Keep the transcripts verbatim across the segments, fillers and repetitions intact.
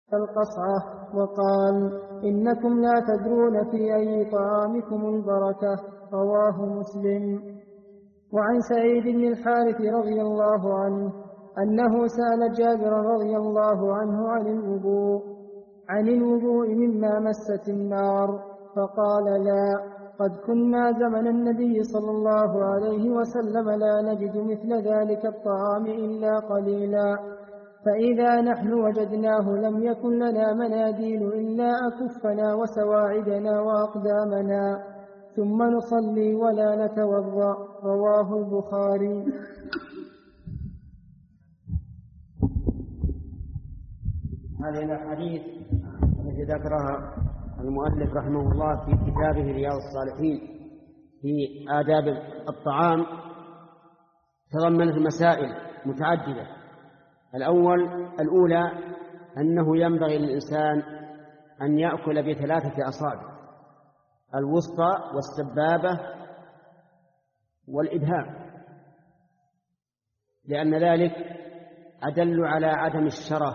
القصعة. وقال: إنكم لا تدرون في أي طعامكم البركة. رواه مسلم. وعن سعيد بن الحارث رضي الله عنه أنه سأل جابر رضي الله عنه عن الوضوء عن الوضوء مما مست النار، فقال: لا، قد كنا زمن النبي صلى الله عليه وسلم لا نجد مثل ذلك الطعام إلا قليلا، فإذا نحن وجدناه لم يكن لنا مناديل إلا أكفنا وسواعدنا وأقدامنا، ثم نصلي ولا نتوضأ. رواه البخاري. هذه الأحاديث التي ذكرها المؤلف رحمه الله في كتابه رياض الصالحين في آداب الطعام تضمنت مسائل متعددة. الأول الأولى أنه ينبغي للإنسان أن يأكل بثلاثة أصابع: الوسطى والسبابة والإبهام، لأن ذلك أدل على عدم الشره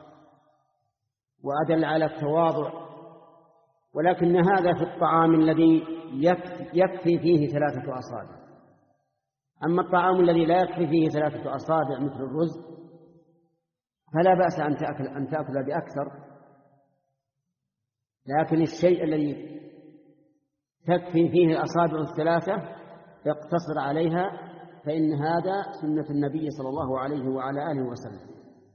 وأدل على التواضع. ولكن هذا في الطعام الذي يكفي فيه ثلاثة أصابع. أما الطعام الذي لا يكفي فيه ثلاثة أصابع مثل الرز فلا بأس أن تأكل, أن تأكل بأكثر، لكن الشيء الذي تكفي فيه الأصابع الثلاثة يقتصر عليها، فإن هذا سنة النبي صلى الله عليه وعلى آله وسلم.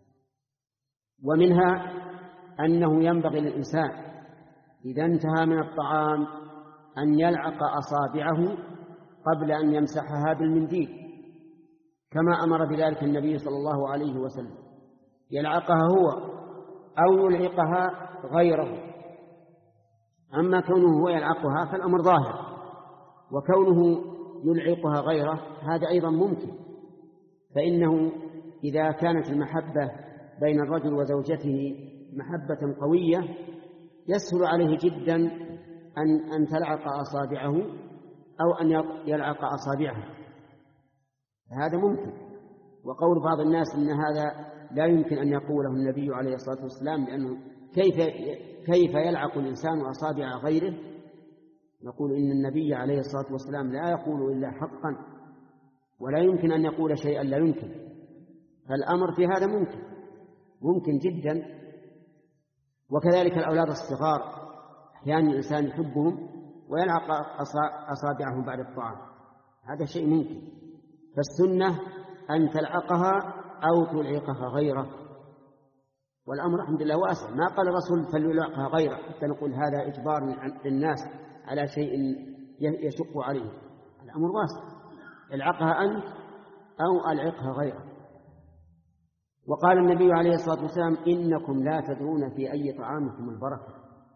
ومنها أنه ينبغي للإنسان إذا انتهى من الطعام أن يلعق أصابعه قبل أن يمسحها بالمنديل، كما أمر بذلك النبي صلى الله عليه وسلم، يلعقها هو أو يلعقها غيره. أما كونه هو يلعقها فالأمر ظاهر، وكونه يلعقها غيره هذا أيضا ممكن، فإنه إذا كانت المحبة بين الرجل وزوجته محبة قوية يسهل عليه جدا أن, أن تلعق أصابعه أو أن يلعق أصابعها، هذا ممكن. وقول بعض الناس إن هذا لا يمكن أن يقوله النبي عليه الصلاة والسلام، لأنه كيف, كيف يلعق الإنسان أصابع غيره؟ نقول إن النبي عليه الصلاة والسلام لا يقول إلا حقا، ولا يمكن أن يقول شيئا لا يمكن، فالأمر في هذا ممكن ممكن جدا. وكذلك الأولاد الصغار أحيانا الإنسان يحبهم ويلعق أصابعهم بعد الطعام، هذا شيء ممكن. فالسنة أن تلعقها أو تلعقها غيره، والأمر الحمد لله واسع. ما قال الرسول فليلعقها غيره حتى نقول هذا إجبار للناس على شيء يشق عليه، الأمر واسع، العقها أنت أو ألعقها غيره. وقال النبي عليه الصلاة والسلام: إنكم لا تدرون في أي طعامكم البركة.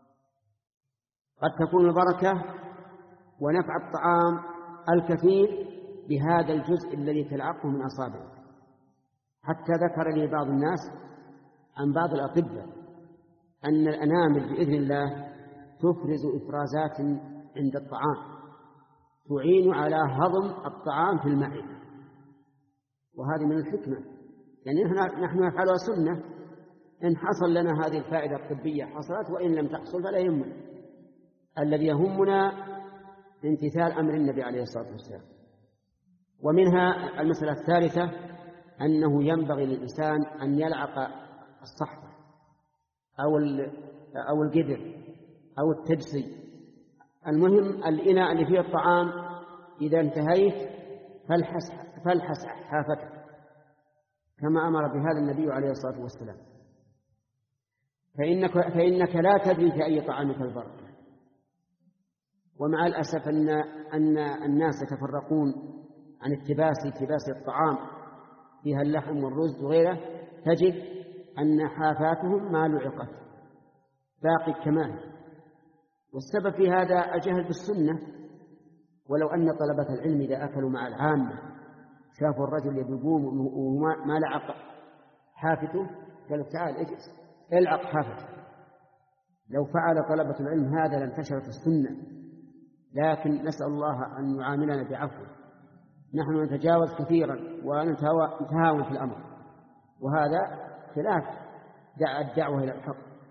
قد تكون البركة ونفع الطعام الكثير بهذا الجزء الذي تلعقه من أصابعه. حتى ذكر لي بعض الناس عن بعض الأطباء أن الأنامل بإذن الله تفرز إفرازات عند الطعام تعين على هضم الطعام في المعدة، وهذه من الحكمة، يعني نحن نفعلها سنة، إن حصل لنا هذه الفائدة الطبية حصلت، وإن لم تحصل فلا يهمنا، الذي يهمنا امتثال أمر النبي عليه الصلاة والسلام. ومنها المسألة الثالثة أنه ينبغي للإنسان أن يلعق الصحفة أو أو القدر أو التجسي، المهم الإناء اللي فيه الطعام إذا انتهيت فالحس فالحس حافتك، كما أمر بهذا النبي عليه الصلاة والسلام. فإنك, فإنك لا تدري في أي طعامك البركة. ومع الأسف أن, أن الناس يتفرقون عن التباس التباس الطعام فيها اللحم والرز وغيره، تجد أن حافاتهم ما لعقت باقي كمان، والسبب في هذا الجهل بالسنة. ولو أن طلبة العلم إذا أكلوا مع العامة شافوا الرجل يقوم وما لعق حافته قالوا: تعال اجلس العق حافته. لو فعل طلبة العلم هذا لانتشرت السنة، لكن نسأل الله أن يعاملنا بعفو. نحن نتجاوز كثيرا ونتهاون في الأمر، وهذا خلاف دع الدعوة إلى الحق.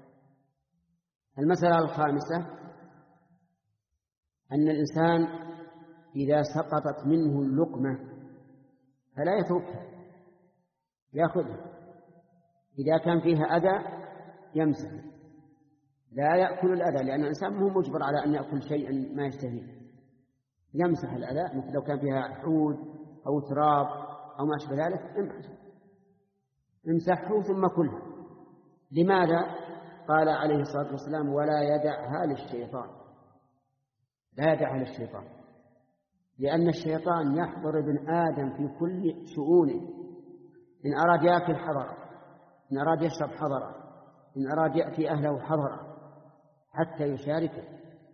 المسألة الخامسة أن الإنسان إذا سقطت منه اللقمة فلا يتركها، يأخذها، إذا كان فيها أذى يمسح، لا يأكل الأذى، لأن الإنسان مو مجبر على أن يأكل شيئا ما يشتهيه، يمسح الأذى، مثل لو كان فيها حود أو تراب أو ما أشبه ذلك امسحه ثم كلها. لماذا؟ قال عليه الصلاة والسلام: ولا يدعها للشيطان، لا يدعها للشيطان، لأن الشيطان يحضر ابن آدم في كل شؤونه، إن أراد يأكل حضر، إن أراد يشرب حضر، إن أراد يأتي أهله حضر، حتى يشاركه،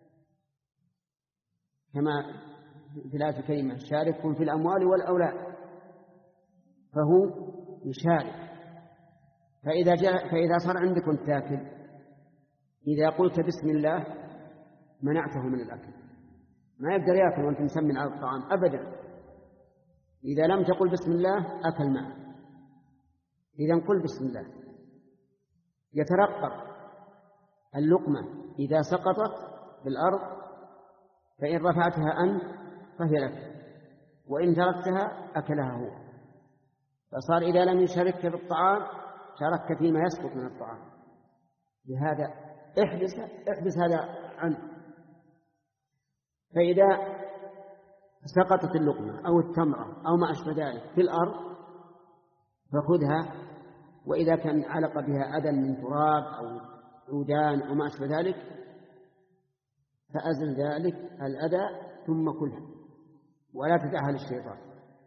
كما في الآية الكريمة: شاركهم في الأموال والأولاد، فهو يشارك. فإذا, جاء فإذا صار عندكم تاكل، إذا قلت بسم الله منعته من الأكل، ما يقدر يأكل وأنت مسمن على الطعام أبدا. إذا لم تقل بسم الله أكل معه. إذا قل بسم الله. يترقب اللقمة إذا سقطت بالأرض، فإن رفعتها أنت فهي لك، وإن تركتها أكلها هو، فصار إذا لم يشاركك بالطعام شاركك فيما يسقط من الطعام. لهذا احبس احبس هذا عنه. فإذا سقطت اللقمة أو التمرة أو ما أشبه ذلك في الأرض فخذها، وإذا كان علق بها أذى من تراب أو عودان أو ما أشبه ذلك فأزل ذلك الأذى ثم كلها، ولا تدعها للشيطان.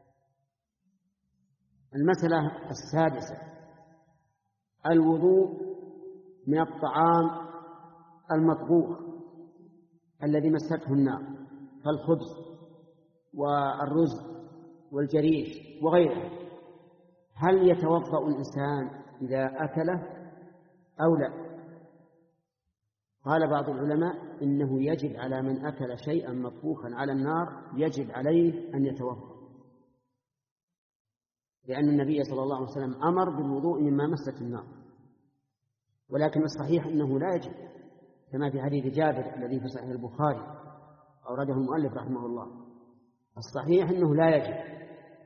المسألة السادسة: الوضوء من الطعام المطبوخ الذي مسته النار، كالخبز والرز والجريش وغيره، هل يتوضأ الإنسان إذا أكله أو لا؟ قال بعض العلماء إنه يجب على من أكل شيئا مطبوخا على النار يجب عليه أن يتوضأ، لأن النبي صلى الله عليه وسلم أمر بالوضوء مما مست النار. ولكن الصحيح أنه لا يجب، كما في حديث جابر الذي في صحيح البخاري أورده المؤلف رحمه الله. الصحيح أنه لا يجب،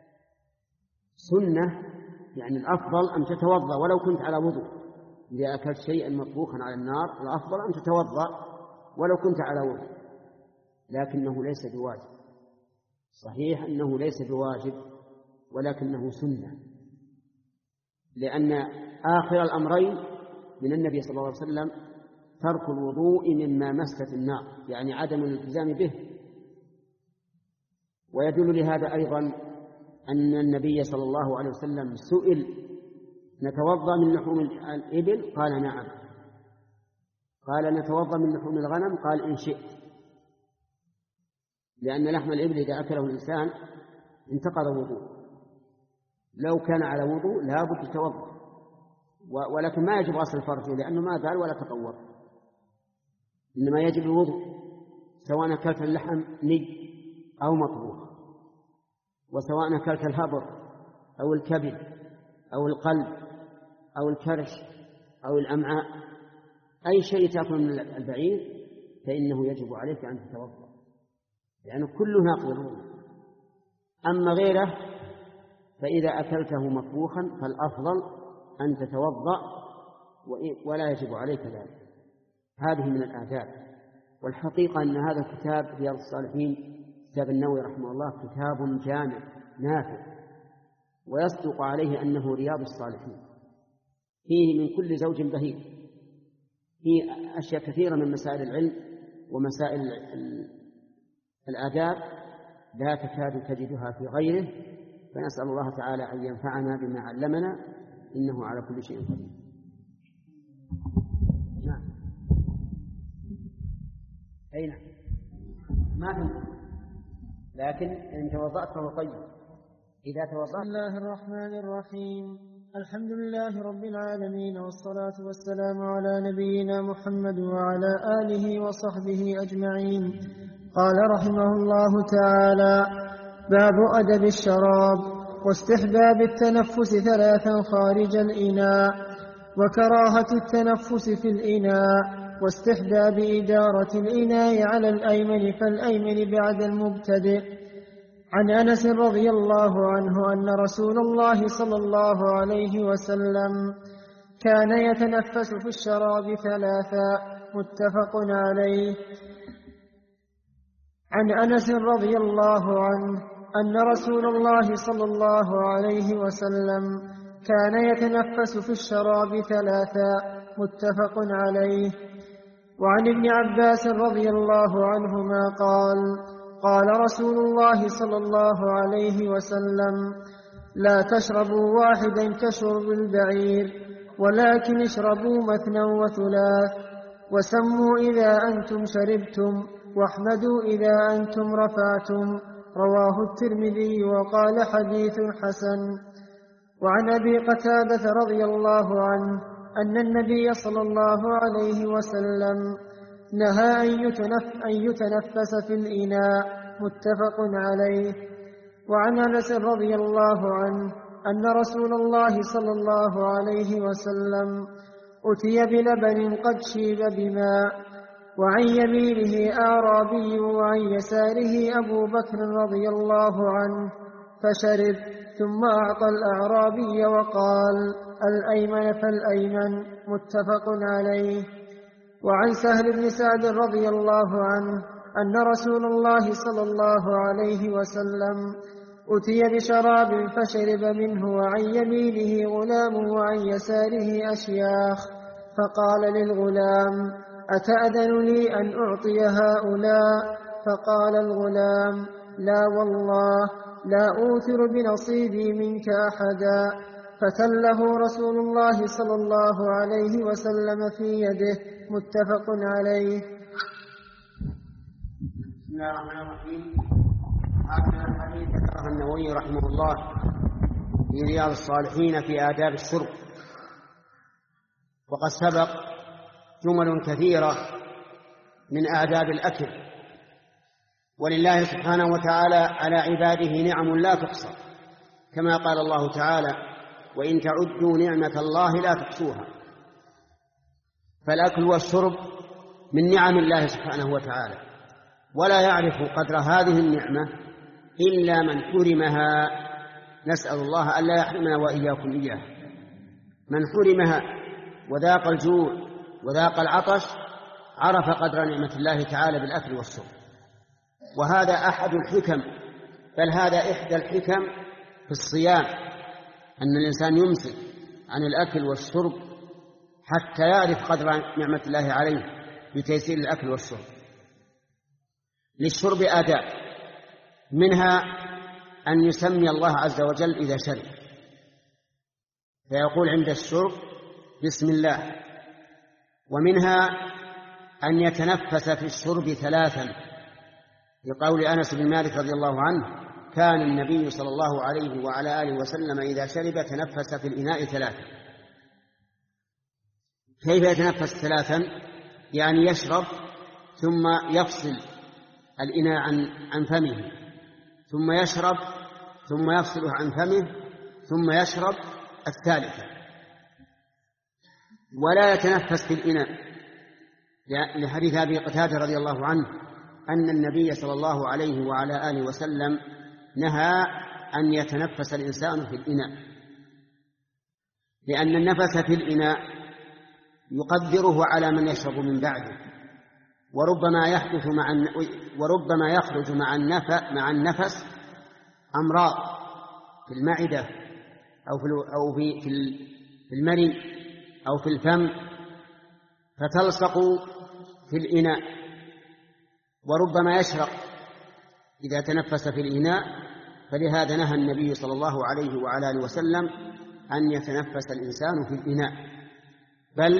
سنة، يعني الأفضل أن تتوضأ ولو كنت على وضوء. إذا أكلت شيئا مطبوخا على النار الأفضل أن تتوضأ ولو كنت على وضوء، لكنه ليس بواجب. صحيح أنه ليس بواجب ولكنه سنة، لأن آخر الأمرين من النبي صلى الله عليه وسلم ترك الوضوء مما مست النار، يعني عدم الالتزام به. ويدل لهذا أيضا أن النبي صلى الله عليه وسلم سئل: نتوضأ من لحوم الإبل؟ قال: نعم. قال: نتوضأ من لحوم الغنم؟ قال: إن شئت، لأن لحم الإبل إذا أكله الإنسان انتقض وضوء، لو كان على وضوء لا بد يتوضأ، ولكن ما يجب غسل فرجه لأنه ما زال ولا تطور، إنما يجب الوضوء سواء أكلت اللحم ني أو مطبوخ، وسواء أكلت الهبر أو الكبد أو القلب أو الكرش أو الأمعاء، أي شيء تأكل من البعير فإنه يجب عليك أن تتوضأ، لأنه يعني كله ناقض الوضوء. أما غيره فإذا أكلته مطبوخا فالأفضل أن تتوضأ ولا يجب عليك ذلك. هذه من الآداب. والحقيقة أن هذا الكتاب رياض الصالحين كتاب النووي رحمه الله كتاب جامع نافع، ويصدق عليه أنه رياض الصالحين، فيه من كل زوج بهيج، فيه أشياء كثيرة من مسائل العلم ومسائل الآداب لا تكاد تجدها في غيره. فنسأل الله تعالى أن ينفعنا بما علمنا، إنه على كل شيء قدير. نعم. أي نعم، ما في، لكن إن توضأت فهو طيب. إذا توضأت. بسم الله الرحمن الرحيم. الحمد لله رب العالمين، والصلاة والسلام على نبينا محمد وعلى آله وصحبه أجمعين. قال رحمه الله تعالى: باب أدب الشراب واستحباب التنفس ثلاثا خارج الإناء. وكراهة التنفس في الإناء، واستحباب إدارة الإناء على الأيمن فالأيمن بعد المبتدئ. عن أنس رضي الله عنه أن رسول الله صلى الله عليه وسلم كان يتنفس في الشراب ثلاثا، متفق عليه. عن أنس رضي الله عنه أن رسول الله صلى الله عليه وسلم كان يتنفس في الشراب ثلاثا، متفق عليه. وعن ابن عباس رضي الله عنهما قال قال رسول الله صلى الله عليه وسلم: لا تشربوا واحدا كشرب البعير، ولكن اشربوا مثنى وثلاث، وسموا إذا أنتم شربتم، واحمدوا إذا أنتم رفعتم. رواه الترمذي وقال حديث حسن. وعن أبي قتادة رضي الله عنه أن النبي صلى الله عليه وسلم نهى أن يتنفس في الإناء، متفق عليه. وعن أنس رضي الله عنه أن رسول الله صلى الله عليه وسلم أتي بلبن قد شيب بماء، وعن يمينه أعرابي وعن يساره أبو بكر رضي الله عنه، فشرب، ثم أعطى الأعرابي وقال: الأيمن فالأيمن، متفق عليه. وعن سهل بن سعد رضي الله عنه أن رسول الله صلى الله عليه وسلم أتي بشراب فشرب منه، وعن يمينه غلام وعن يساره أشياخ، فقال للغلام: أتأذن لي أن أعطي هؤلاء؟ فقال الغلام: لا والله، لا أوثر بنصيبي منك أحدا. فتله رسول الله صلى الله عليه وسلم في يده، متفق عليه. بسم الله الرحمن الرحيم. هذا الحديث ذكره النووي رحمه الله في رياض الصالحين في آداب الشرب، وقد سبق جمل كثيرة من آداب الأكل. ولله سبحانه وتعالى على عباده نعم لا تحصى، كما قال الله تعالى: وإن تعدوا نعمة الله لا تحصوها. فالأكل والشرب من نعم الله سبحانه وتعالى، ولا يعرف قدر هذه النعمة إلا من حرمها. نسأل الله ألا يحرمنا وإياكم إياه. من حرمها وذاق الجوع وذاق العطش عرف قدر نعمة الله تعالى بالأكل والشرب. وهذا أحد الحكم، بل هذا إحدى الحكم في الصيام، أن الإنسان يمسك عن الأكل والشرب حتى يعرف قدر نعمة الله عليه بتيسير الأكل والشرب. للشرب آداب، منها أن يسمي الله عز وجل إذا شرب، فيقول عند الشرب بسم الله. ومنها أن يتنفس في الشرب ثلاثا، لقول أنس بن مالك رضي الله عنه: كان النبي صلى الله عليه وعلى آله وسلم إذا شرب تنفس في الإناء ثلاثا. كيف يتنفس ثلاثا؟ يعني يشرب ثم يفصل الإناء عن عن فمه، ثم يشرب ثم يفصله عن فمه، ثم يشرب الثالثة. ولا يتنفس في الإناء، لحديث أبي قتادة رضي الله عنه أن النبي صلى الله عليه وعلى آله وسلم نهى أن يتنفس الإنسان في الإناء، لأن النفس في الإناء يقدره على من يشرب من بعده، وربما يحدث مع وربما يخرج مع النفس مع النفس أمراض في المعدة أو في أو في في المريء أو في الفم، فتلصق في الإناء. وربما يشرق إذا تنفس في الإناء، فلهذا نهى النبي صلى الله عليه وعلى آله وسلم أن يتنفس الإنسان في الإناء، بل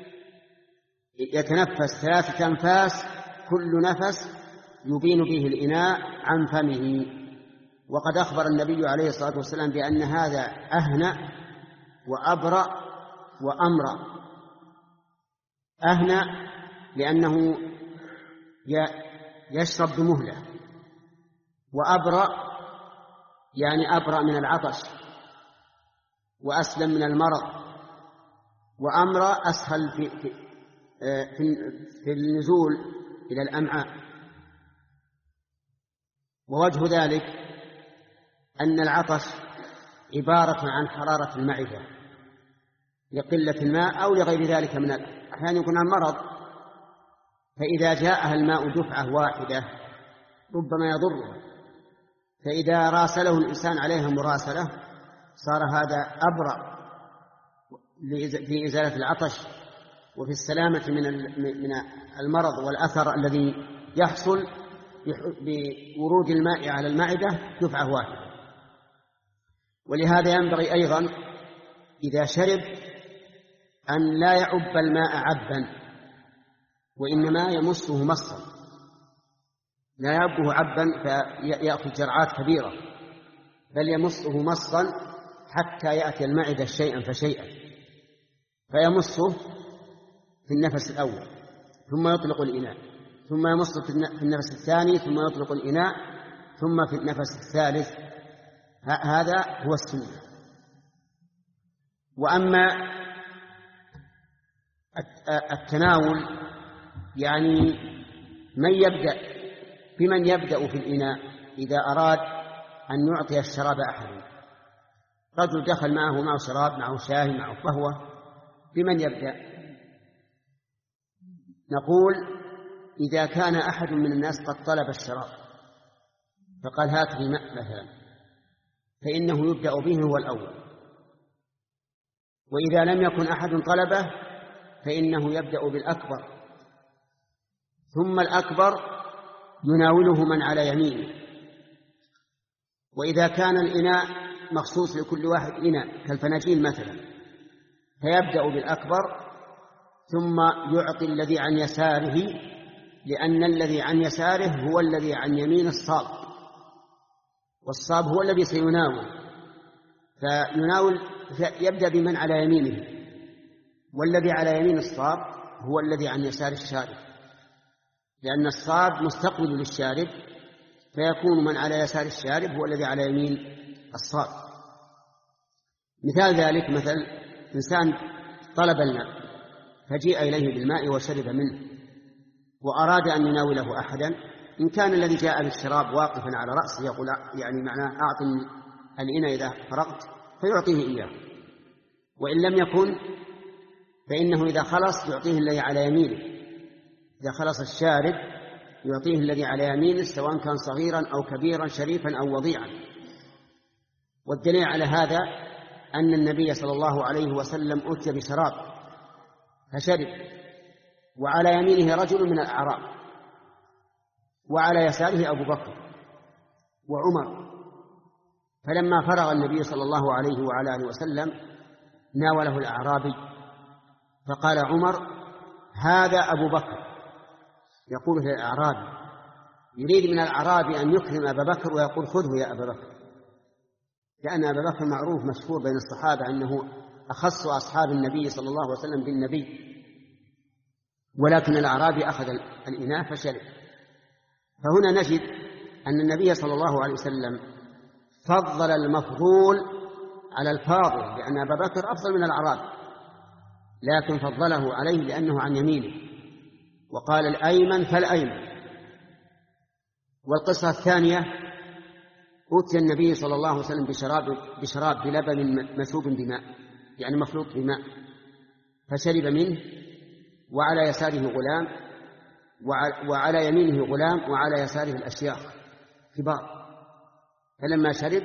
يتنفس ثلاثة أنفاس كل نفس يبين به الإناء عن فمه. وقد أخبر النبي عليه الصلاة والسلام بأن هذا أهنأ وأبرأ وأمرأ. أهنأ لأنه يشرب بمهلة، وأبرأ يعني أبرأ من العطش وأسلم من المرض، وأمر أسهل في, في, في, في النزول إلى الأمعاء. ووجه ذلك أن العطش عبارة عن حرارة المعدة لقلة الماء أو لغير ذلك من أحيانا يكون عن مرض، فإذا جاءها الماء دفعة واحدة ربما يضره، فإذا راسله الإنسان عليها مراسلة صار هذا أبرأ في إزالة العطش وفي السلامة من المرض والأثر الذي يحصل بورود الماء على المعدة دفعة واحدة. ولهذا ينبغي أيضا إذا شرب أن لا يعب الماء عبا، وإنما يمسه مصا، لا يعبه عبا فيأخذ جرعات كبيرة، بل يمسه مصا حتى يأتي المعدة شيئا فشيئا، فيمسه في النفس الأول ثم يطلق الإناء، ثم يمسه في النفس الثاني ثم يطلق الإناء، ثم في النفس الثالث. هذا هو السنة. وأما التناول يعني من يبدأ بمن يبدأ في الإناء إذا أراد أن يعطي الشراب أحد، رجل دخل معه معه شراب، معه شاي، معه قهوة، بمن يبدأ؟ نقول إذا كان أحد من الناس قد طلب الشراب فقال هات لي ماء مثلا، فإنه يبدأ به هو الأول. وإذا لم يكن أحد طلبه فإنه يبدأ بالأكبر، ثم الأكبر يناوله من على يمينه. وإذا كان الإناء مخصوص لكل واحد إناء كالفناجيل مثلا فيبدأ بالأكبر ثم يعطي الذي عن يساره، لأن الذي عن يساره هو الذي عن يمين الصاب، والصاب هو الذي سيناول، فيناول يبدأ بمن على يمينه، والذي على يمين الصاب هو الذي عن يسار الشارب، لأن الصاب مستقبل للشارب، فيكون من على يسار الشارب هو الذي على يمين الصاب. مثال ذلك مثل إنسان طلب الماء فجيء إليه بالماء وشرب منه وأراد أن يناوله أحدا، إن كان الذي جاء بالشراب واقفا على رأسه يقول يعني معناه أعطني الإناء إذا فرغت فيعطيه إياه، وإن لم يكن فإنه إذا خلص يعطيه الذي على يمينه، إذا خلص الشارب يعطيه الذي على يمينه سواء كان صغيرا أو كبيرا، شريفا أو وضيعا. والدليل على هذا أن النبي صلى الله عليه وسلم أتي بشراب فشرب، وعلى يمينه رجل من الأعراب، وعلى يساره أبو بكر وعمر، فلما فرغ النبي صلى الله عليه وعلى آله وسلم ناوله الأعرابي، فقال عمر هذا أبو بكر، يقول للأعرابي، يريد من الأعرابي أن يكرم أبا بكر ويقول خذه يا أبا بكر، لأن أبا بكر معروف مشهور بين الصحابة أنه أخص أصحاب النبي صلى الله عليه وسلم بالنبي، ولكن الأعرابي أخذ الإناء فشرب. فهنا نجد أن النبي صلى الله عليه وسلم فضل المفضول على الفاضل، لأن أبا بكر أفضل من الأعرابي، لكن فضله عليه لأنه عن يمينه، وقال الأيمن فالأيمن. والقصة الثانية أوتي النبي صلى الله عليه وسلم بشراب, بشراب بلبن مسوب بماء، يعني مخلوط بماء، فشرب منه وعلى يساره غلام وعلى يمينه غلام وعلى يساره الأشياخ كبار، فلما شرب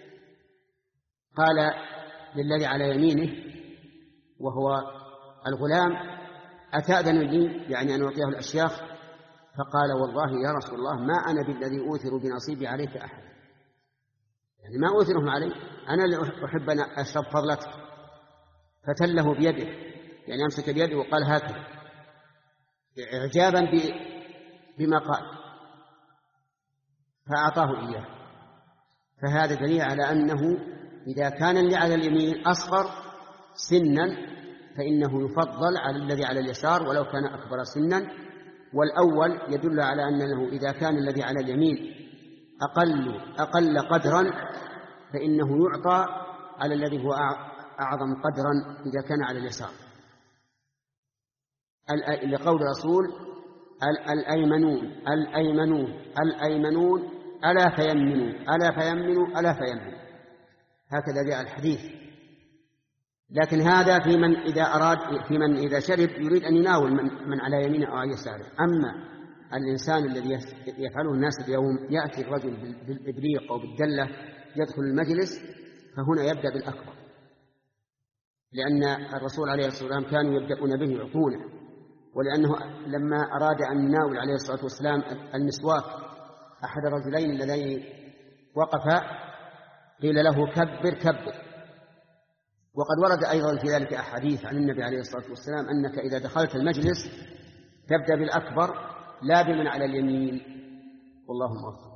قال للذي على يمينه وهو الغلام أتأذن لي يعني أن أعطيه الأشياخ؟ فقال والله يا رسول الله ما أنا بالذي أوثر بنصيبي عليك أحد، يعني ما أوثرهم علي، أنا اللي أحب أن أشرب فضلتك. فتله بيده، يعني أمسك بيده وقال هكذا إعجابا بما قال، فأعطاه إياه. فهذا دليل على أنه إذا كان اللي على اليمين أصغر سنا فإنه يفضل على الذي على اليسار ولو كان أكبر سنا، والأول يدل على أنه إذا كان الذي على اليمين أقل, أقل قدرا فإنه يعطى على الذي هو أعظم قدرا إذا كان على اليسار. لقول الرسول الأيمنون الأيمنون الأيمنون ألا فيمنوا ألا فيمنوا ألا فيمنوا، هكذا جاء الحديث. لكن هذا في من إذا أراد في من إذا شرب يريد أن يناول من, من على يمينه أو على يساره. أما الإنسان الذي يفعله الناس اليوم، يأتي الرجل بالإبريق أو بالدلة يدخل المجلس، فهنا يبدأ بالأكبر، لأن الرسول عليه الصلاة والسلام كانوا يبدأون به يعطونه، ولأنه لما أراد أن يناول عليه الصلاة والسلام المسواك أحد الرجلين الذين وقفا قيل له كبر كبر. وقد ورد أيضا في ذلك أحاديث عن النبي عليه الصلاة والسلام أنك إذا دخلت المجلس تبدأ بالأكبر لا بمن على اليمين، والله موفق.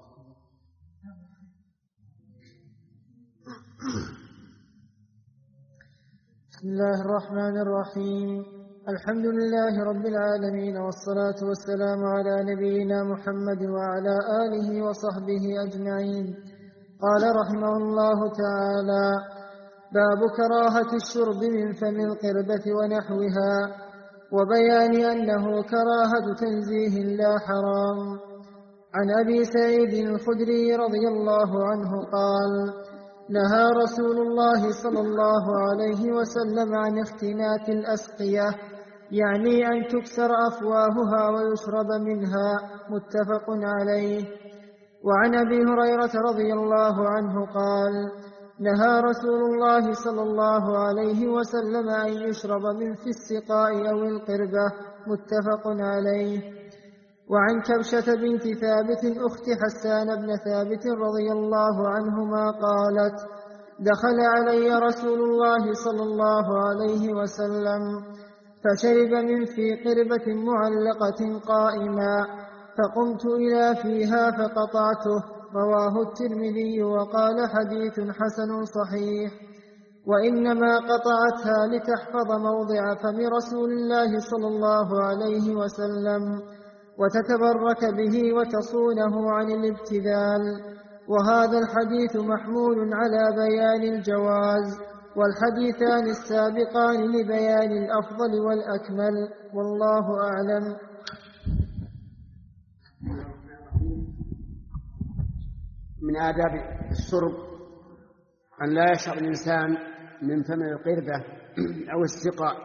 بسم الله الرحمن الرحيم. الحمد لله رب العالمين، والصلاة والسلام على نبينا محمد وعلى آله وصحبه أجمعين. قال رحمه الله تعالى: باب كراهة الشرب من فم القربة ونحوها، وبيان أنه كراهة تنزيه لا حرام. عن أبي سعيد الخدري رضي الله عنه قال: نهى رسول الله صلى الله عليه وسلم عن اختناث الأسقية، يعني أن تكسر أفواهها ويشرب منها، متفق عليه. وعن أبي هريرة رضي الله عنه قال: نهى رسول الله صلى الله عليه وسلم أن يشرب من في السقاء أو القربة، متفق عليه. وعن كبشة بنت ثابت أخت حسان بن ثابت رضي الله عنهما قالت: دخل علي رسول الله صلى الله عليه وسلم فشرب من في قربة معلقة قائما، فقمت إلى فيها فقطعته. رواه الترمذي وقال: حديث حسن صحيح. وإنما قطعتها لتحفظ موضع فم رسول الله صلى الله عليه وسلم وتتبرك به وتصونه عن الابتذال. وهذا الحديث محمول على بيان الجواز، والحديثان السابقان لبيان الأفضل والأكمل، والله أعلم. من آداب الشرب أن لا يشرب الإنسان من فم القربة أو السقاء،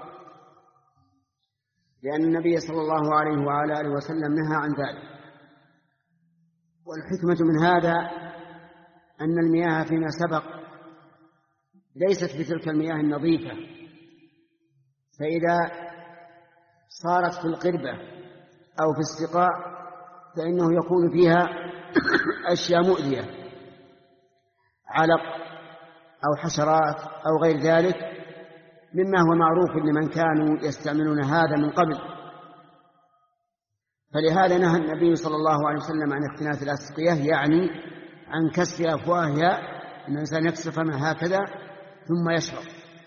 لأن النبي صلى الله عليه وعلى آله وسلم نهى عن ذلك. والحكمة من هذا أن المياه فيما سبق ليست بتلك المياه النظيفة، فإذا صارت في القربة أو في السقاء فإنه يكون فيها أشياء مؤذية، علق أو حشرات أو غير ذلك، مما هو معروف لمن كانوا يستعملون هذا من قبل. فلهذا نهى النبي صلى الله عليه وسلم عن اختناث الأسقية، يعني عن كسر أفواهها، أن الإنسان يكسر فمها هكذا ثم يشرب.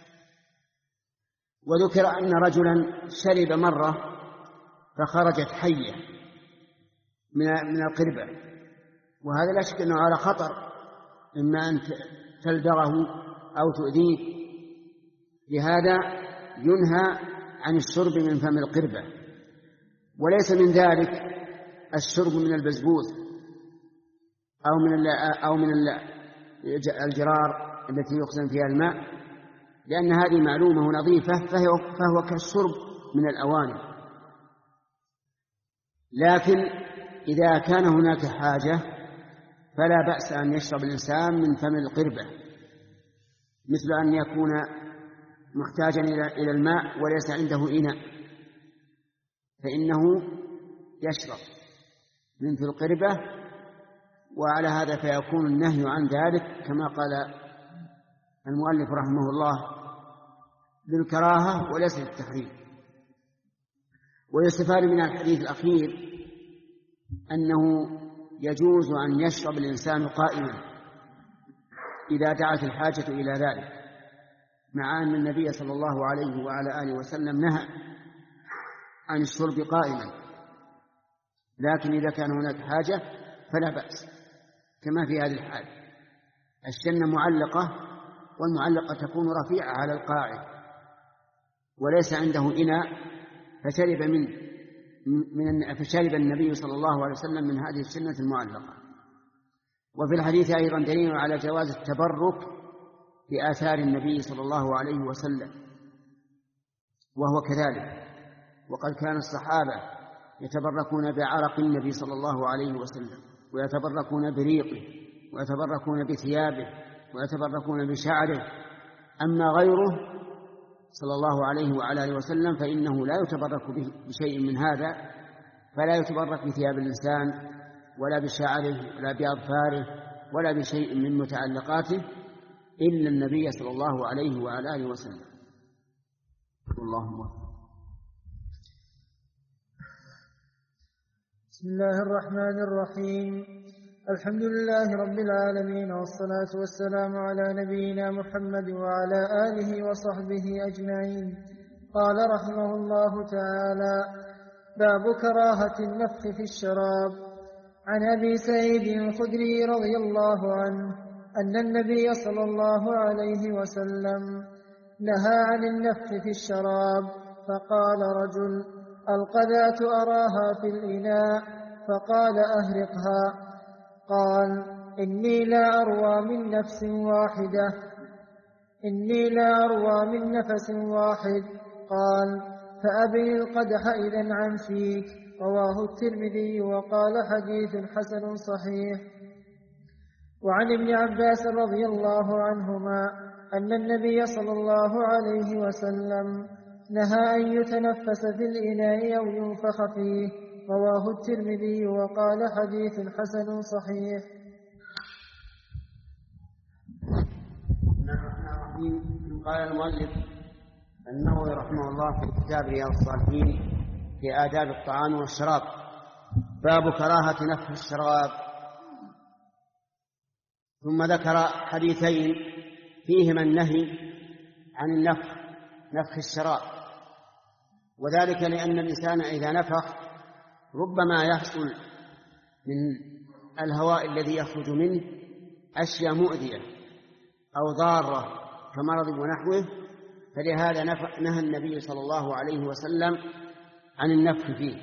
وذكر أن رجلا شرب مرة فخرجت حية من القربة، وهذا لا شك أنه على خطر، إما أن تلدغه أو تؤذيه. لهذا ينهى عن الشرب من فم القربة. وليس من ذلك الشرب من البزبوث أو من أو من الجرار التي يخزن فيها الماء، لأن هذه معلومة نظيفة، فهو, فهو كالشرب من الأواني. لكن إذا كان هناك حاجة فلا بأس أن يشرب الإنسان من فم القربة، مثل أن يكون محتاجا إلى الماء وليس عنده إناء، فإنه يشرب من في القربة. وعلى هذا فيكون النهي عن ذلك كما قال المؤلف رحمه الله بالكراهة وليس بالتحريم. ويستفاد من الحديث الأخير أنه يجوز أن يشرب الإنسان قائما إذا دعت الحاجة إلى ذلك، مع أن النبي صلى الله عليه وعلى آله وسلم نهى عن الشرب قائما، لكن إذا كان هناك حاجة فلا بأس، كما في هذه الحال. الشنة معلقة، والمعلقة تكون رفيعة على القاعد وليس عنده إناء فشرب من من فشرب النبي صلى الله عليه وسلم من هذه السنة المعلقة. وفي الحديث أيضا دليل على جواز التبرك بآثار النبي صلى الله عليه وسلم، وهو كذلك. وقد كان الصحابة يتبركون بعرق النبي صلى الله عليه وسلم، ويتبركون بريقه، ويتبركون بثيابه، ويتبركون بشعره. أما غيره صلى الله عليه وعلى آله وسلم فإنه لا يتبرك بشيء من هذا، فلا يتبرك بثياب الإنسان ولا بشعره ولا بأظفاره ولا بشيء من متعلقاته إلا النبي صلى الله عليه وعلى آله وسلم. اللهم بسم الله الرحمن الرحيم. الحمد لله رب العالمين، والصلاة والسلام على نبينا محمد وعلى آله وصحبه أجمعين. قال رحمه الله تعالى: باب كراهة النفخ في الشراب. عن أبي سعيد الخدري رضي الله عنه أن النبي صلى الله عليه وسلم نهى عن النفخ في الشراب، فقال رجل: القذاة أراها في الإناء، فقال: أهرقها. قال: إني لا أروى من نفس واحدة إني لا أروى من نفس واحد. قال: فأبن القدح إذن عن فيك. رواه الترمذي وقال: حديث حسن صحيح. وعن ابن عباس رضي الله عنهما أن النبي صلى الله عليه وسلم نهى أن يتنفس في الإناء أو ينفخ فيه. رواه الترمذي وقال: حديث حسن صحيح. قال المؤلف النووي رحمه الله في كتاب رياض الصالحين في آداب الطعام والشراب: باب كراهة نفخ الشراب. ثم ذكر حديثين فيهما النهي عن النفخ نفخ الشراب، وذلك لأن الإنسان إذا نفخ ربما يحصل من الهواء الذي يخرج منه أشياء مؤذية أو ضارة كمرض ونحوه، فلهذا نهى النبي صلى الله عليه وسلم عن النفخ فيه.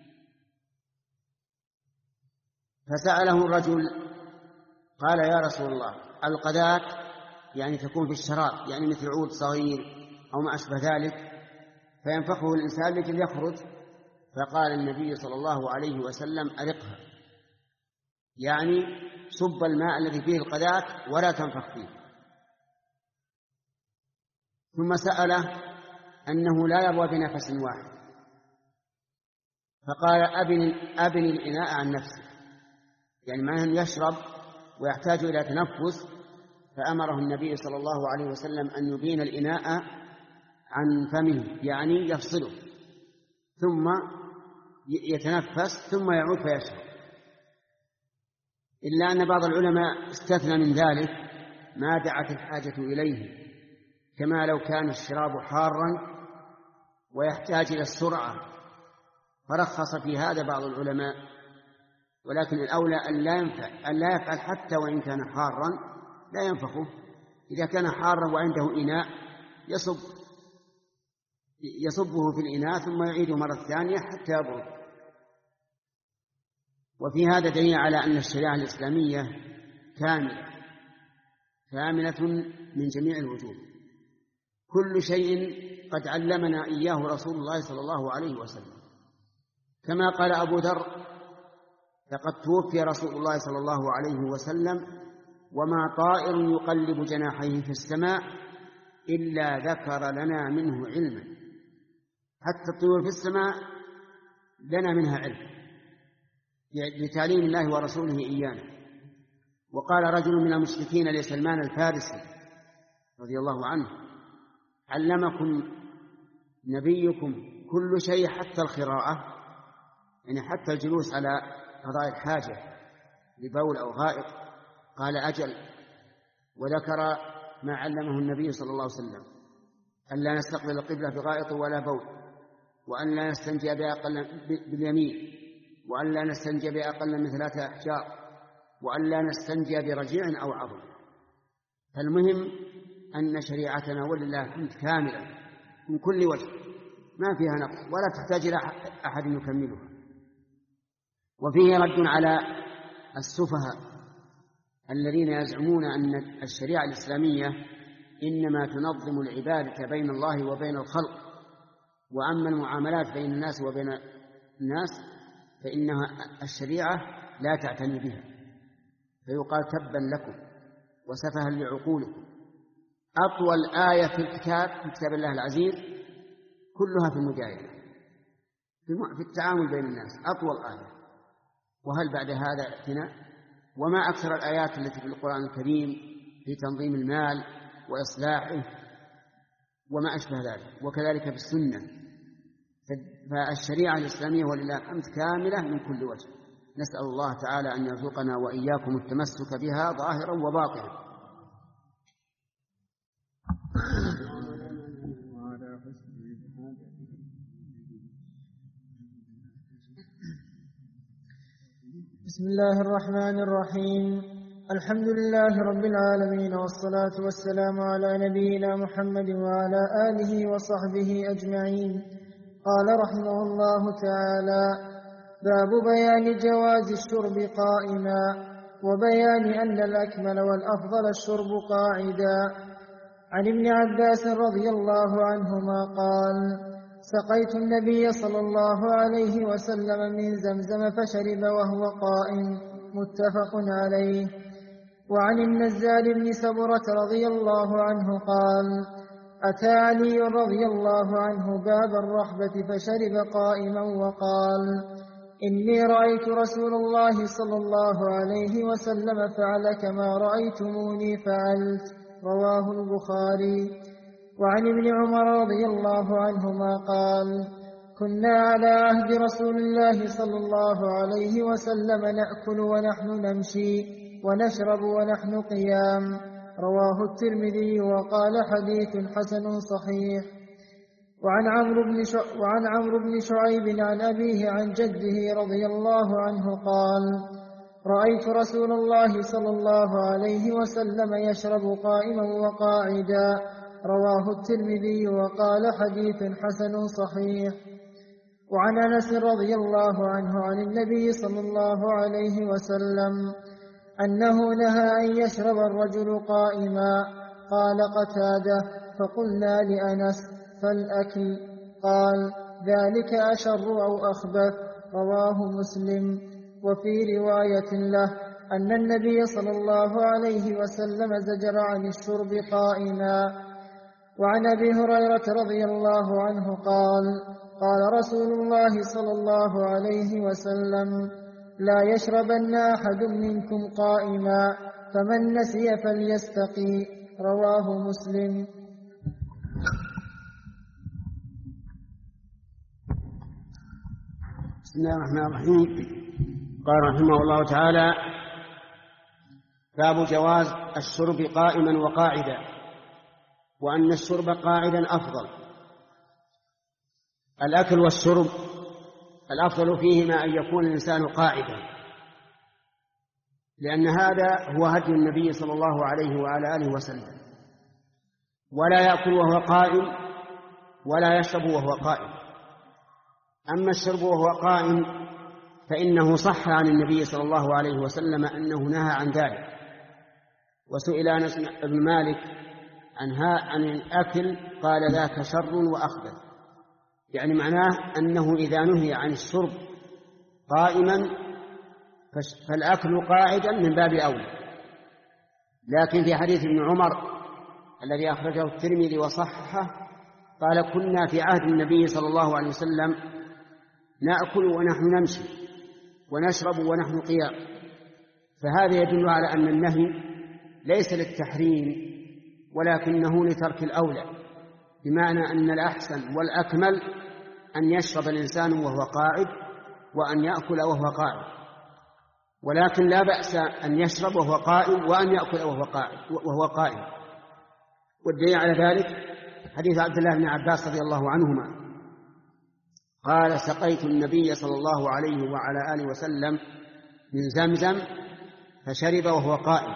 فسأله الرجل قال: يا رسول الله، القذاة يعني تكون في الشراب، يعني مثل عود صغير أو ما أشبه ذلك، فينفخه الإنسان لكي يخرج. فقال النبي صلى الله عليه وسلم: أرقها، يعني صب الماء الذي فيه القذاة ولا تنفخ فيه. ثم سأله أنه لا يروى بنفس واحد، فقال: أبن, أبن الإناء عن نفسه، يعني معناه أن يشرب ويحتاج إلى تنفس، فأمره النبي صلى الله عليه وسلم أن يبين الإناء عن فمه، يعني يفصله ثم يتنفس ثم يعود فيشرب. إلا أن بعض العلماء استثنى من ذلك ما دعت الحاجة إليه، كما لو كان الشراب حارا ويحتاج إلى السرعة، فرخص في هذا بعض العلماء. ولكن الأولى أن لا ينفع أن لا يفعل حتى وإن كان حارا، لا ينفخه. إذا كان حارا وعنده إناء يصب يصبه في الإناء ثم يعيده مرة ثانية حتى يبرد. وفي هذا دليل على أن الشريعة الإسلامية كاملة كاملة من جميع الوجوه. كل شيء قد علمنا إياه رسول الله صلى الله عليه وسلم، كما قال أبو ذر: لقد توفي رسول الله صلى الله عليه وسلم وما طائر يقلب جناحيه في السماء إلا ذكر لنا منه علما. حتى الطيور في السماء لنا منها علم بتعليم الله ورسوله إيانا. وقال رجل من المشركين لسلمان الفارسي رضي الله عنه: علمكم نبيكم كل شيء حتى القراءة، يعني حتى الجلوس على قضاء الحاجة لبول أو غائط. قال: أجل. وذكر ما علمه النبي صلى الله عليه وسلم: أن لا نستقبل القبلة بغائط ولا بول، وأن لا نستنجي بأقل باليمين، وأن لا نستنجي بأقل من ثلاثة أحجار، وأن لا نستنجي برجيع أو عظم. فالمهم أن شريعتنا ولله الحمد كاملة من كل وجه، ما فيها نقص ولا تحتاج إلى أحد يكملها. وفيه رد على السفهاء الذين يزعمون أن الشريعة الإسلامية إنما تنظم العبادة بين الله وبين الخلق، وأما المعاملات بين الناس وبين الناس فإنها الشريعة لا تعتني بها، فيقال تبا لكم وسفها لعقولكم. أطول آية في الكتاب في كتاب الله العزيز كلها في المجاهدة، في التعامل بين الناس، أطول آية. وهل بعد هذا اعتناء؟ وما أكثر الآيات التي في القرآن الكريم في تنظيم المال وإصلاحه وما أشبه ذلك، وكذلك في السنة. فالشريعة الإسلامية ولله الحمد كاملة من كل وجه. نسأل الله تعالى أن يرزقنا وإياكم التمسك بها ظاهرا وباطنا. بسم الله الرحمن الرحيم. الحمد لله رب العالمين، والصلاة والسلام على نبينا محمد وعلى آله وصحبه أجمعين. قال رحمه الله تعالى: باب بيان جواز الشرب قائما، وبيان أن الأكمل والأفضل الشرب قاعدا. عن ابن عباس رضي الله عنهما قال: سقيت النبي صلى الله عليه وسلم من زمزم فشرب وهو قائم، متفق عليه. وعن النزال بن سبرة رضي الله عنه قال: أتى علي رضي الله عنه باب الرحبة فشرب قائما وقال: إني رأيت رسول الله صلى الله عليه وسلم فعل كما رأيتموني فعلت. رواه البخاري. وعن ابن عمر رضي الله عنهما قال: كنا على عهد رسول الله صلى الله عليه وسلم نأكل ونحن نمشي ونشرب ونحن قيام. رواه الترمذي وقال: حديث حسن صحيح. وعن عمرو بن وعن عمرو بن شعيب عن أبيه عن جده رضي الله عنه قال: رأيت رسول الله صلى الله عليه وسلم يشرب قائما وقاعدا. رواه الترمذي وقال: حديث حسن صحيح. وعن أنس رضي الله عنه عن النبي صلى الله عليه وسلم أنه نهى أن يشرب الرجل قائما. قال قتادة: فقلنا لأنس: فالأكل؟ قال: ذلك أشر أو أخبث. رواه مسلم. وفي رواية له أن النبي صلى الله عليه وسلم زجر عن الشرب قائما. وعن أبي هريرة رضي الله عنه قال: قال رسول الله صلى الله عليه وسلم: لا يشربن أحد منكم قائما، فمن نسي فليستقي. رواه مسلم. بسم الله الرحمن الرحيم. قال رحمه الله تعالى: باب جواز الشرب قائما وقاعدا، وأن الشرب قاعدا أفضل. الأكل والشرب الأفضل فيهما أن يكون الإنسان قاعدا، لأن هذا هو هدي النبي صلى الله عليه وعلى آله وسلم، ولا يأكل وهو قائم ولا يشرب وهو قائم. أما الشرب وهو قائم فإنه صح عن النبي صلى الله عليه وسلم أنه نهى عن ذلك. وسئل أنس بن مالك عن الأكل قال: ذاك شر وأخبث، يعني معناه أنه إذا نهي عن الشرب قائما فالأكل قاعدا من باب أولى. لكن في حديث ابن عمر الذي أخرجه الترمذي وصححه قال: كنا في عهد النبي صلى الله عليه وسلم نأكل ونحن نمشي ونشرب ونحن قيام. فهذا يدل على أن النهي ليس للتحريم ولكنه لترك الأولى، بمعنى أن الأحسن والأكمل أن يشرب الإنسان وهو قاعد وأن يأكل وهو قاعد، ولكن لا بأس أن يشرب وهو قائم وأن يأكل وهو قاعد وهو قائم. والدليل على ذلك حديث عبد الله بن عباس رضي الله عنهما قال: سقيت النبي صلى الله عليه وعلى آله وسلم من زمزم فشرب وهو قائم.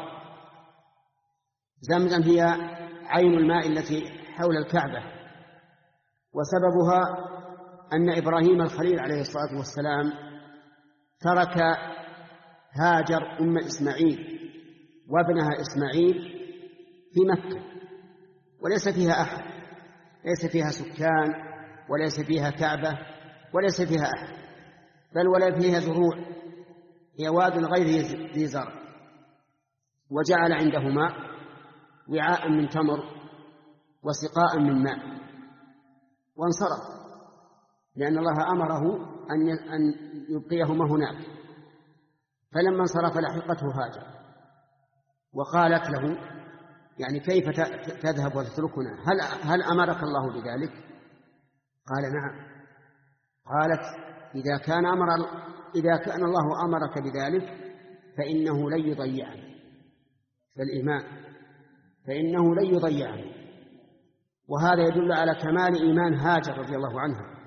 زمزم هي عين الماء التي حول الكعبة، وسببها أن إبراهيم الخليل عليه الصلاة والسلام ترك هاجر أم إسماعيل وابنها إسماعيل في مكة، وليس فيها أحد، ليس فيها سكان وليس فيها كعبة وليس فيها أحد، بل ولا فيها زروع، هي واد غير ذي زرع، وجعل عندهما وعاء من تمر وسقاء من ماء وانصرف، لأن الله أمره أن يبقيهما هناك. فلما انصرف لحقته هاجر وقالت له يعني كيف تذهب وتتركنا؟ هل, هل أمرك الله بذلك؟ قال نعم. قالت إذا كان, أمر إذا كان الله أمرك بذلك فإنه لن يضيعني، فالإيمان فإنه لن يضيعني. وهذا يدل على كمال إيمان هاجر رضي الله عنها.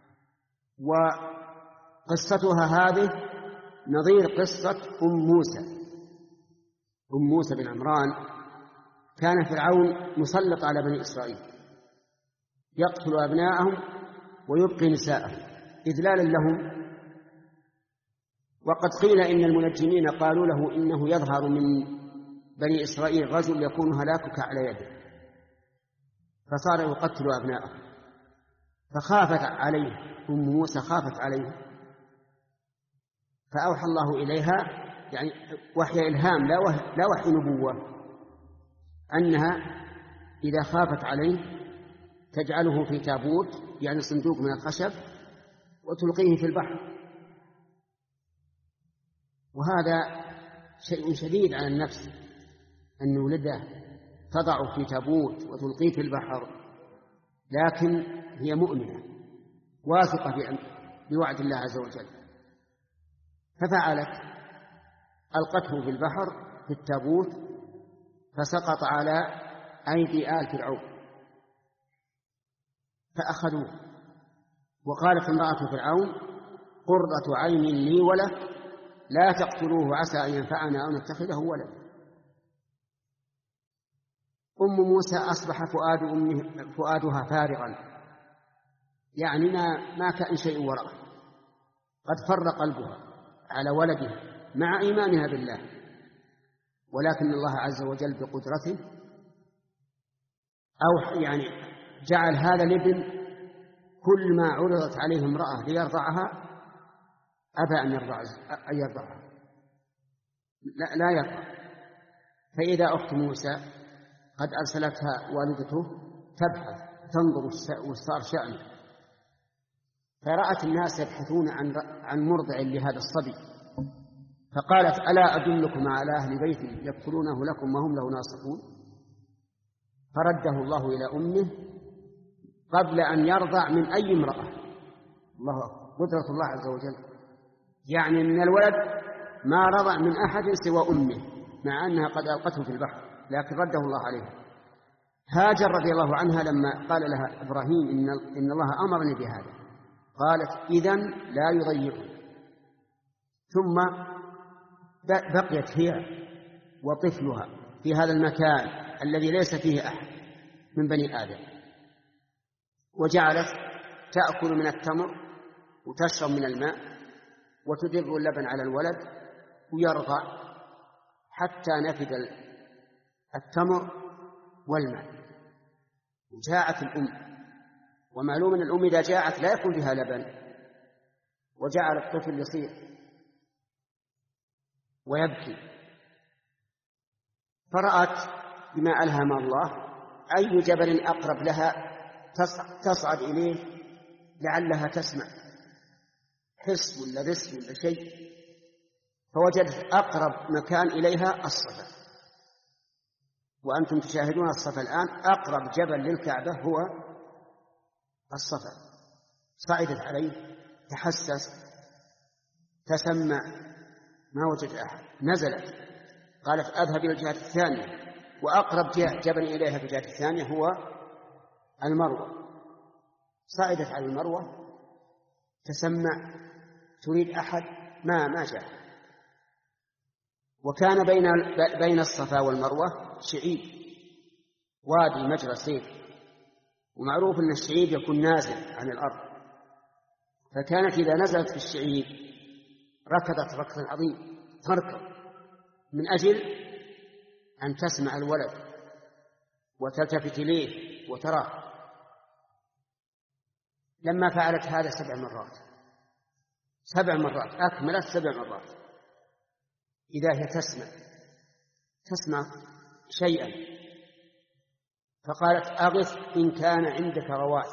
وقصتها هذه نظير قصة أم موسى. أم موسى بن عمران كان فرعون مسلط على بني إسرائيل، يقتل أبناءهم ويبقي نساءهم إذلالا لهم. وقد قيل إن المنجمين قالوا له إنه يظهر من بني إسرائيل رجل يكون هلاكك على يده، فصار يقتل أبناءهم. فخافت عليه أم موسى، خافت عليه، فأوحى الله إليها يعني وحي إلهام لا وحي, لا وحي نبوة، أنها إذا خافت عليه تجعله في تابوت يعني صندوق من الخشب وتلقيه في البحر. وهذا شيء شديد على النفس أن ولده تضعه في تابوت وتلقيه في البحر، لكن هي مؤمنة واثقة بوعد الله عز وجل، ففعلت، ألقته في البحر في التابوت فسقط على أيدي آل فرعون فأخذوه. وقالت امرأة فرعون قرة عين لي ولك لا تقتلوه عسى أن ينفعنا أو نتخذه ولدا. أم موسى أصبح فؤاد أمه فؤادها فارغا، يعني ما, ما كان شيء وراءه، قد فر قلبها على ولده مع إيمانها بالله، ولكن الله عز وجل بقدرته أو يعني جعل هذا الابن كل ما عرضت عليه امرأة ليرضعها أبى أن يرضع أن يرضعها، لا, لا يرضع. فإذا أخت موسى قد أرسلتها والدته تبحث تنظر وصار شأنه، فرأت الناس يبحثون عن عن مرضع لهذا الصبي، فقالت ألا أدلكم على أهل بيت يكفلونه لكم وهم له ناصحون؟ فرده الله إلى أمه قبل أن يرضع من أي امرأة. الله أكبر، قدرة الله عز وجل، يعني من الولد ما رضع من أحد سوى أمه مع أنها قد ألقته في البحر، لكن رده الله عليه. هاجر رضي الله عنها لما قال لها إبراهيم إن, إن الله أمرني بهذا، قالت إذن لا يضيعني. ثم بقيت هي وطفلها في هذا المكان الذي ليس فيه أحد من بني آدم، وجعلت تأكل من التمر وتشرب من الماء وتدر اللبن على الولد ويرضع حتى نفد التمر والماء. وجاءت الأم، ومعلوم أن الأم إذا جاءت لا يكون فيها لبن، وجعل الطفل يصيح ويبكي، فرأت بما ألهم الله أي جبل أقرب لها تصعد إليه لعلها تسمع حس ولا رس ولا شيء، فوجدت أقرب مكان إليها الصفا. وأنتم تشاهدون الصفا الآن، أقرب جبل للكعبة هو الصفا. صعدت عليه تحسس تسمع ما وجد أحد، نزلت قالت أذهب إلى الجهة الثانية، وأقرب جبل إليها في الجهة الثانية هو المروة. صعدت على المروة تسمع تريد أحد ما ما جاء، وكان بين بين الصفا والمروة شعيب وادي مجرى سيل، ومعروف أن الشعيب يكون نازل عن الأرض، فكانت إذا نزلت في الشعيب ركضت ركضا عظيم، تركض من أجل أن تسمع الولد وتلتفت إليه وتراه. لما فعلت هذا سبع مرات سبع مرات أكملت سبع مرات إذا هي تسمع تسمع شيئا، فقالت أغث إن كان عندك غواث،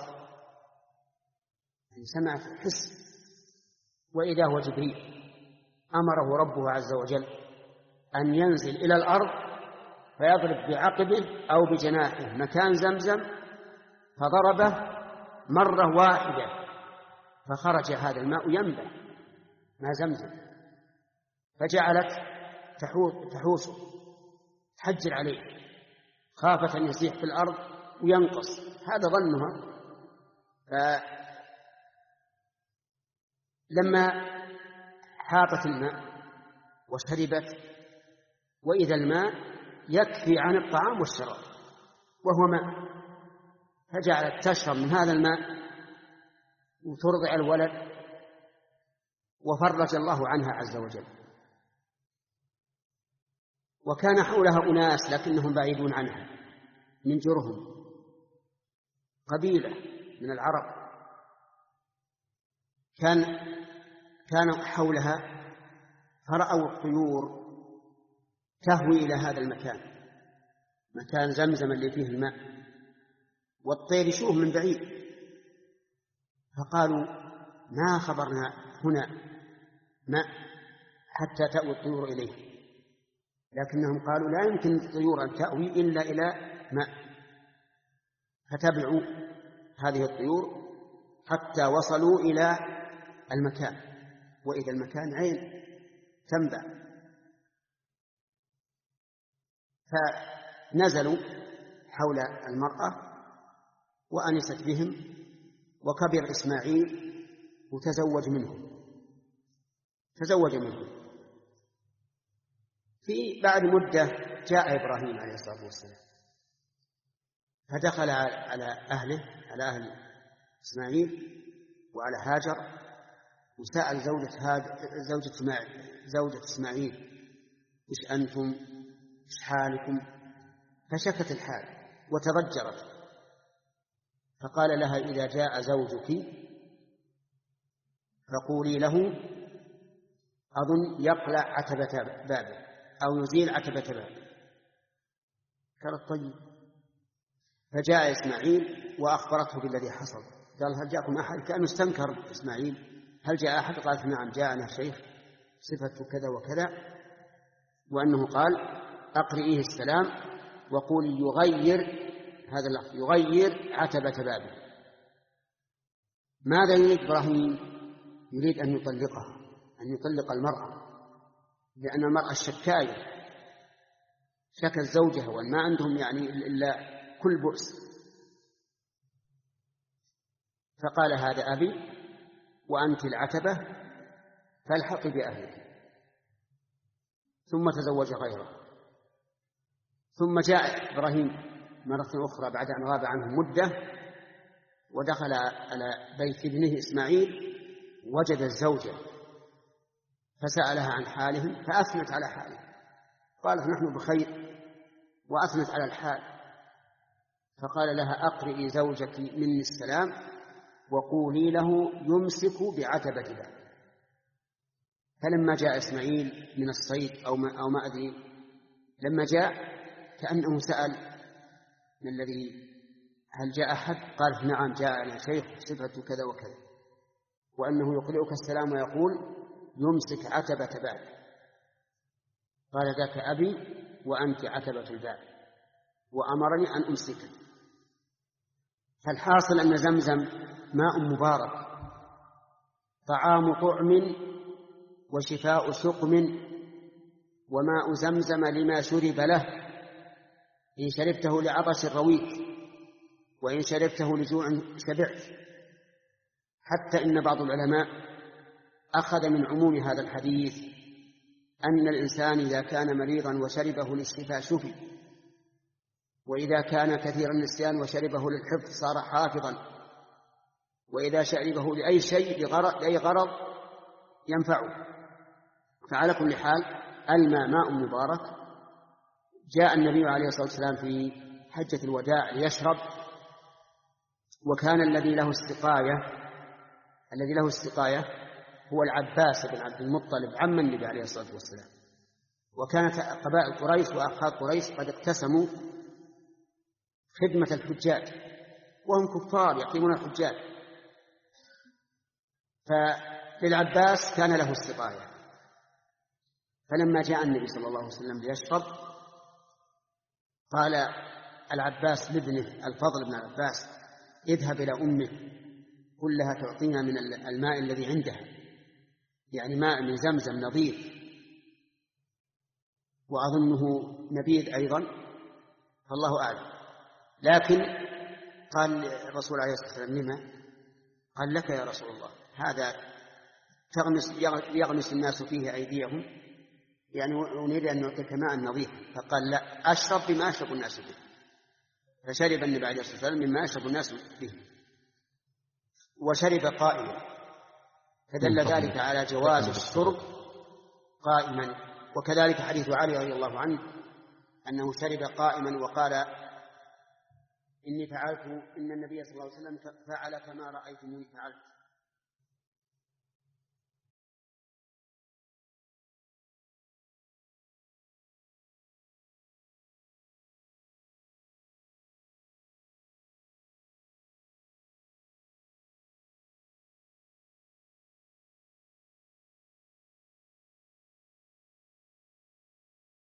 يعني سمعت حس. وإذا هو جبريل أمره ربه عز وجل أن ينزل إلى الأرض فيضرب بعقبه أو بجناحه مكان زمزم، فضربه مرة واحدة فخرج هذا الماء ينبع ماء زمزم، فجعلت تحوسه تحجر عليه، خافت أن يسيح في الأرض وينقص، هذا ظنها. فلما حاطت الماء وشربت، وإذا الماء يكفي عن الطعام والشراب وهو ماء، فجعلت تشرب من هذا الماء وترضع الولد، وفرج الله عنها عز وجل. وكان حولها أناس لكنهم بعيدون عنها من جرهم، قبيلة من العرب، كان كان حولها فرأوا الطيور تهوي إلى هذا المكان، مكان زمزم اللي فيه الماء، والطير يشوف من بعيد، فقالوا ما خبرنا هنا ماء حتى تأوي الطيور إليه، لكنهم قالوا لا يمكن الطيور أن تأوي إلا إلى ماء، فتبعوا هذه الطيور حتى وصلوا إلى المكان، وإذا المكان عين تنبع. فنزلوا حول المرأة وأنست بهم، وكبر إسماعيل وتزوج منهم تزوج منهم في بعد مدة جاء إبراهيم عليه الصلاة والسلام، فدخل على أهله على أهل إسماعيل وعلى هاجر، وسأل زوجة زوجة زوجة إسماعيل إيش أنتم إيش حالكم، فشكت الحال وتضجرت، فقال لها إذا جاء زوجك فقولي له أظن يقلع عتبة بابه أو يزيل عتبة بابه. قالت طيب. فجاء إسماعيل وأخبرته بالذي حصل، قال هل جاءكم أحد؟ كأنه استنكر إسماعيل، هل جاء أحد؟ قالت نعم جاءنا شيخ صفته كذا وكذا، وأنه قال أقرئيه السلام وقولي يغير هذا اللفظ يغير عتبة بابه. ماذا يريد إبراهيم؟ يريد أن يطلقها، أن يطلق المرأة، لأن المرأة الشكاية شكت زوجها وما عندهم يعني إلا كل بؤس. فقال هذا أبي وأنت العتبة فالحقي بأهلك، ثم تزوج غيره. ثم جاء إبراهيم مرة أخرى بعد أن غاب عنه مدة، ودخل على بيت ابنه إسماعيل وجد الزوجة، فسألها عن حالهم فأثنت على حاله، قالت نحن بخير، وأثنت على الحال. فقال لها أقرئي زوجك مني السلام وقولي له يمسك بعتبة بابه. فلما جاء إسماعيل من الصيد أو ما, أو ما أدري، لما جاء كأنه سأل من الذي هل جاء أحد؟ قال نعم جاءنا شيخ صفته كذا وكذا، وأنه يقرئك السلام ويقول يمسك عتبة بابه. قال ذاك أبي وأنت عتبة الباب، وأمرني أن أمسك. فالحاصل أن زمزم ماء مبارك، طعام طعم وشفاء سقم، وماء زمزم لما شرب له، إن شربته لعطش رويك، وإن شربته لجوع شبعت. حتى إن بعض العلماء أخذ من عموم هذا الحديث أن الإنسان إذا كان مريضا وشربه للشفاء شفي، وإذا كان كثير النسيان وشربه للحفظ صار حافظا، وإذا شربه لأي شيء لأي غرض ينفعه. فعلى كل حال الماء ماء مبارك. جاء النبي عليه الصلاة والسلام في حجة الوداع ليشرب، وكان الذي له السقاية الذي له السقاية هو العباس بن عبد المطلب عم النبي عليه الصلاة والسلام. وكانت قبائل قريش وأخاذ قريش قد اقتسموا خدمة الحجاج، وهم كفار يقيمون الحجاج، فللعباس كان له السقاية. فلما جاء النبي صلى الله عليه وسلم ليشرب قال العباس لابنه الفضل بن العباس: اذهب إلى أمه قل لها تعطينا من الماء الذي عندها، يعني ماء من زمزم نظيف، وأظنه نبيذ أيضا، فالله أعلم. لكن قال الرسول عليه الصلاة والسلام: لما؟ قال: لك يا رسول الله، هذا تغمس يغمس الناس فيه أيديهم، يعني أريد أن نعطيك ماء نظيف. فقال: لا، أشرب بما يشرب الناس به. فشرب النبي عليه الصلاة والسلام مما يشرب الناس به، وشرب قائما، فدل ذلك على جواز الشرب قائما. وكذلك حديث علي رضي الله عنه أنه شرب قائما وقال: إني فعلت إن النبي صلى الله عليه وسلم فعل كما رأيتموني فعلت.